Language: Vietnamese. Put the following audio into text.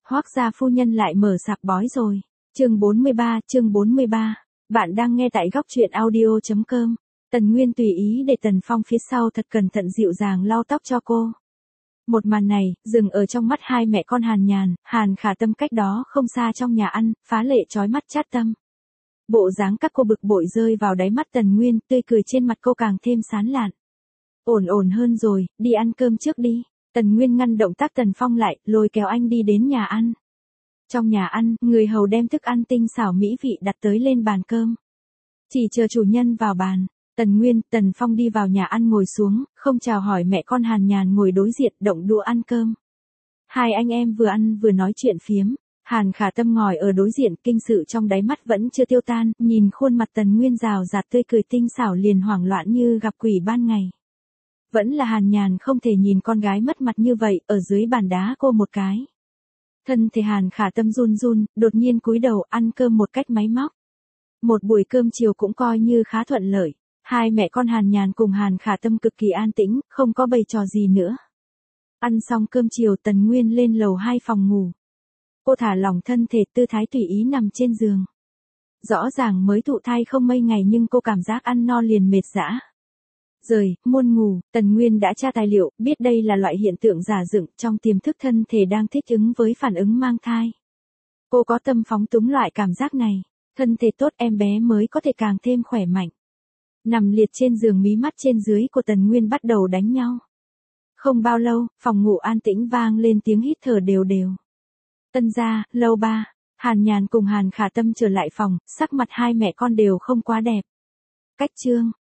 Hoác gia phu nhân lại mở sạp bói rồi. Chương 43. Bạn đang nghe tại góc truyện audio.com. Tần Nguyên tùy ý để Tần Phong phía sau thật cẩn thận dịu dàng lau tóc cho cô. Một màn này, dừng ở trong mắt hai mẹ con Hàn Nhàn, Hàn Khả Tâm cách đó không xa trong nhà ăn, phá lệ chói mắt chát tâm. Bộ dáng các cô bực bội rơi vào đáy mắt Tần Nguyên, tươi cười trên mặt cô càng thêm sán lạn. Ổn hơn rồi, đi ăn cơm trước đi. Tần Nguyên ngăn động tác Tần Phong lại, lôi kéo anh đi đến nhà ăn. Trong nhà ăn, người hầu đem thức ăn tinh xảo mỹ vị đặt tới lên bàn cơm. Chỉ chờ chủ nhân vào bàn, Tần Nguyên, Tần Phong đi vào nhà ăn ngồi xuống, không chào hỏi mẹ con Hàn Nhàn ngồi đối diện động đũa ăn cơm. Hai anh em vừa ăn vừa nói chuyện phiếm, Hàn Khả Tâm ngồi ở đối diện kinh sự trong đáy mắt vẫn chưa tiêu tan, nhìn khuôn mặt Tần Nguyên rào rạt tươi cười tinh xảo liền hoảng loạn như gặp quỷ ban ngày. Vẫn là Hàn Nhàn không thể nhìn con gái mất mặt như vậy, ở dưới bàn đá cô một cái. Thân thể Hàn Khả Tâm run, đột nhiên cúi đầu ăn cơm một cách máy móc. Một buổi cơm chiều cũng coi như khá thuận lợi. Hai mẹ con Hàn Nhàn cùng Hàn Khả Tâm cực kỳ an tĩnh, không có bày trò gì nữa. Ăn xong cơm chiều Tần Nguyên lên lầu 2 phòng ngủ. Cô thả lỏng thân thể tư thái tùy ý nằm trên giường. Rõ ràng mới thụ thai không mấy ngày nhưng cô cảm giác ăn no liền mệt dã. Muôn ngủ, Tần Nguyên đã tra tài liệu, biết đây là loại hiện tượng giả dựng trong tiềm thức thân thể đang thích ứng với phản ứng mang thai. Cô có tâm phóng túng loại cảm giác này, thân thể tốt em bé mới có thể càng thêm khỏe mạnh. Nằm liệt trên giường mí mắt trên dưới của Tần Nguyên bắt đầu đánh nhau. Không bao lâu, phòng ngủ an tĩnh vang lên tiếng hít thở đều. Tân gia, lầu 3, Hàn Nhàn cùng Hàn Khả Tâm trở lại phòng, sắc mặt hai mẹ con đều không quá đẹp. Cách chương,